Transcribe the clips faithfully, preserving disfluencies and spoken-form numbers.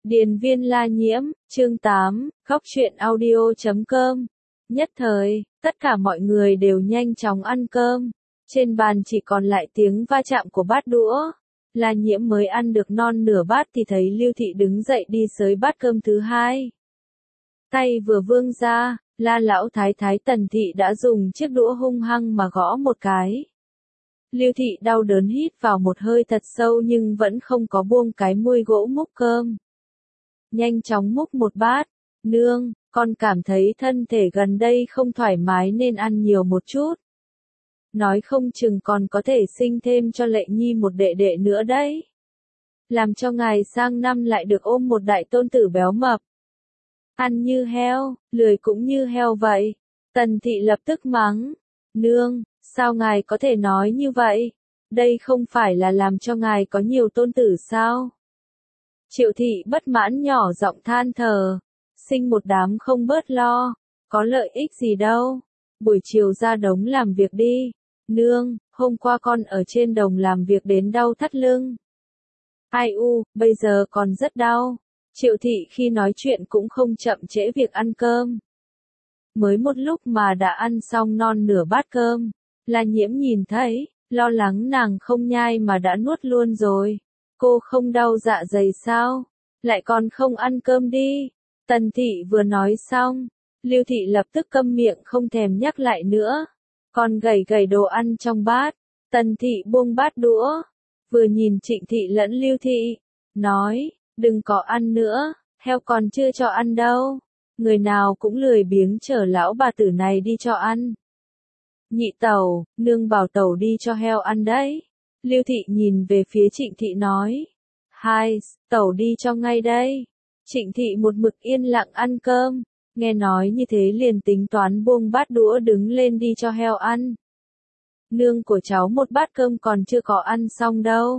Điền viên La Nhiễm, chương tám, góc truyện audio chấm com. Nhất thời, tất cả mọi người đều nhanh chóng ăn cơm. Trên bàn chỉ còn lại tiếng va chạm của bát đũa. La Nhiễm mới ăn được non nửa bát thì thấy Lưu Thị đứng dậy đi xới bát cơm thứ hai. Tay vừa vươn ra, La lão thái thái Tần Thị đã dùng chiếc đũa hung hăng mà gõ một cái. Lưu Thị đau đớn hít vào một hơi thật sâu nhưng vẫn không có buông cái muôi gỗ múc cơm. Nhanh chóng múc một bát, nương, con cảm thấy thân thể gần đây không thoải mái nên ăn nhiều một chút. Nói không chừng còn có thể sinh thêm cho Lệ Nhi một đệ đệ nữa đấy. Làm cho ngài sang năm lại được ôm một đại tôn tử béo mập. Ăn như heo, lười cũng như heo vậy. Tần Thị lập tức mắng, nương, sao ngài có thể nói như vậy? Đây không phải là làm cho ngài có nhiều tôn tử sao? Triệu Thị bất mãn nhỏ giọng than thở, sinh một đám không bớt lo, có lợi ích gì đâu, buổi chiều ra đống làm việc đi, nương, hôm qua con ở trên đồng làm việc đến đau thắt lưng. Ai u, bây giờ còn rất đau, Triệu Thị khi nói chuyện cũng không chậm trễ việc ăn cơm. Mới một lúc mà đã ăn xong non nửa bát cơm, La Nhiễm nhìn thấy, lo lắng nàng không nhai mà đã nuốt luôn rồi. Cô không đau dạ dày sao? Lại còn không ăn cơm đi. Tần Thị vừa nói xong, Lưu Thị lập tức câm miệng không thèm nhắc lại nữa. Còn gầy gầy đồ ăn trong bát. Tần Thị buông bát đũa, vừa nhìn Trịnh Thị lẫn Lưu Thị, nói, đừng có ăn nữa, heo còn chưa cho ăn đâu. Người nào cũng lười biếng chở lão bà tử này đi cho ăn. Nhị tẩu, nương bảo tẩu đi cho heo ăn đấy. Lưu Thị nhìn về phía Trịnh Thị nói, hai, tẩu đi cho ngay đây. Trịnh Thị một mực yên lặng ăn cơm, nghe nói như thế liền tính toán buông bát đũa đứng lên đi cho heo ăn. Nương của cháu một bát cơm còn chưa có ăn xong đâu.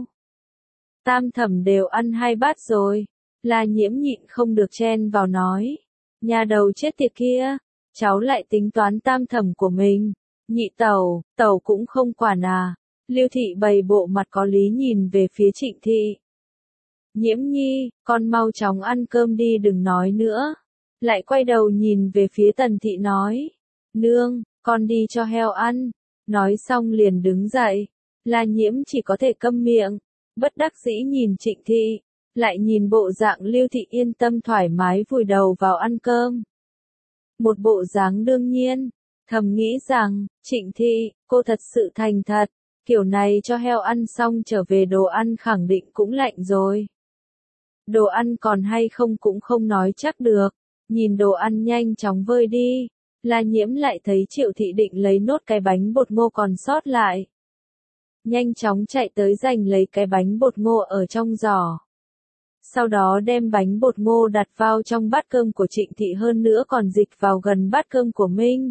Tam thẩm đều ăn hai bát rồi. La Nhiễm nhịn không được chen vào nói, nhà đầu chết tiệt kia, cháu lại tính toán tam thẩm của mình. Nhị tẩu, tẩu cũng không quản à. Lưu Thị bày bộ mặt có lý nhìn về phía Trịnh Thị. Nhiễm Nhi, con mau chóng ăn cơm đi đừng nói nữa. Lại quay đầu nhìn về phía Tần Thị nói, nương, con đi cho heo ăn. Nói xong liền đứng dậy. La Nhiễm chỉ có thể câm miệng, bất đắc dĩ nhìn Trịnh Thị, lại nhìn bộ dạng Lưu Thị yên tâm thoải mái vùi đầu vào ăn cơm. Một bộ dáng đương nhiên, thầm nghĩ rằng, Trịnh Thị, cô thật sự thành thật. Kiểu này cho heo ăn xong trở về đồ ăn khẳng định cũng lạnh rồi. Đồ ăn còn hay không cũng không nói chắc được. Nhìn đồ ăn nhanh chóng vơi đi. La Nhiễm lại thấy Triệu Thị định lấy nốt cái bánh bột ngô còn sót lại. Nhanh chóng chạy tới giành lấy cái bánh bột ngô ở trong giỏ. Sau đó đem bánh bột ngô đặt vào trong bát cơm của Trịnh Thị hơn nữa còn dịch vào gần bát cơm của Minh.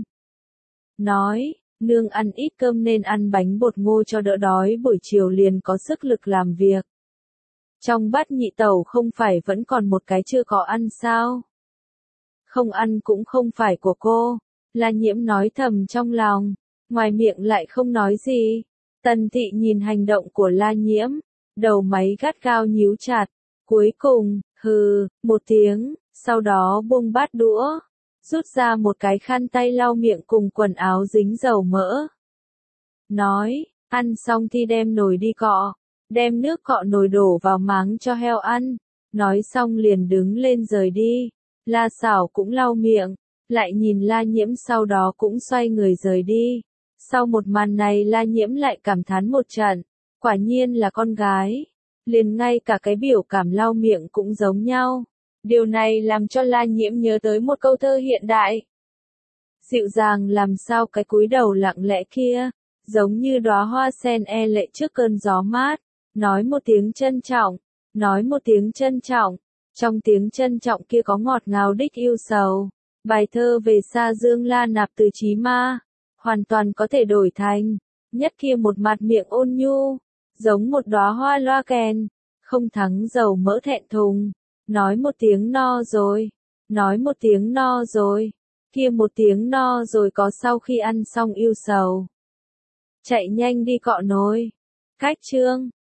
Nói, nương ăn ít cơm nên ăn bánh bột ngô cho đỡ đói buổi chiều liền có sức lực làm việc. Trong bát nhị tẩu không phải vẫn còn một cái chưa có ăn sao? Không ăn cũng không phải của cô. La Nhiễm nói thầm trong lòng, ngoài miệng lại không nói gì. Tần Thị nhìn hành động của La Nhiễm, đầu máy gắt gao nhíu chặt. Cuối cùng, hừ, một tiếng, sau đó buông bát đũa. Rút ra một cái khăn tay lau miệng cùng quần áo dính dầu mỡ. Nói, ăn xong thì đem nồi đi cọ, đem nước cọ nồi đổ vào máng cho heo ăn. Nói xong liền đứng lên rời đi. La Sảo cũng lau miệng, lại nhìn La Nhiễm sau đó cũng xoay người rời đi. Sau một màn này La Nhiễm lại cảm thán một trận, quả nhiên là con gái. Liền ngay cả cái biểu cảm lau miệng cũng giống nhau. Điều này làm cho La Nhiễm nhớ tới một câu thơ hiện đại. Dịu dàng làm sao cái cúi đầu lặng lẽ kia, giống như đóa hoa sen e lệ trước cơn gió mát, nói một tiếng trân trọng, nói một tiếng trân trọng, trong tiếng trân trọng kia có ngọt ngào đích yêu sầu. Bài thơ về Sa Dương La Nạp từ Chí Ma, hoàn toàn có thể đổi thành, nhất kia một mặt miệng ôn nhu, giống một đóa hoa loa kèn, không thắng dầu mỡ thẹn thùng. Nói một tiếng no rồi, nói một tiếng no rồi, kia một tiếng no rồi có sau khi ăn xong yêu sầu. Chạy nhanh đi cọ nồi. Cách chương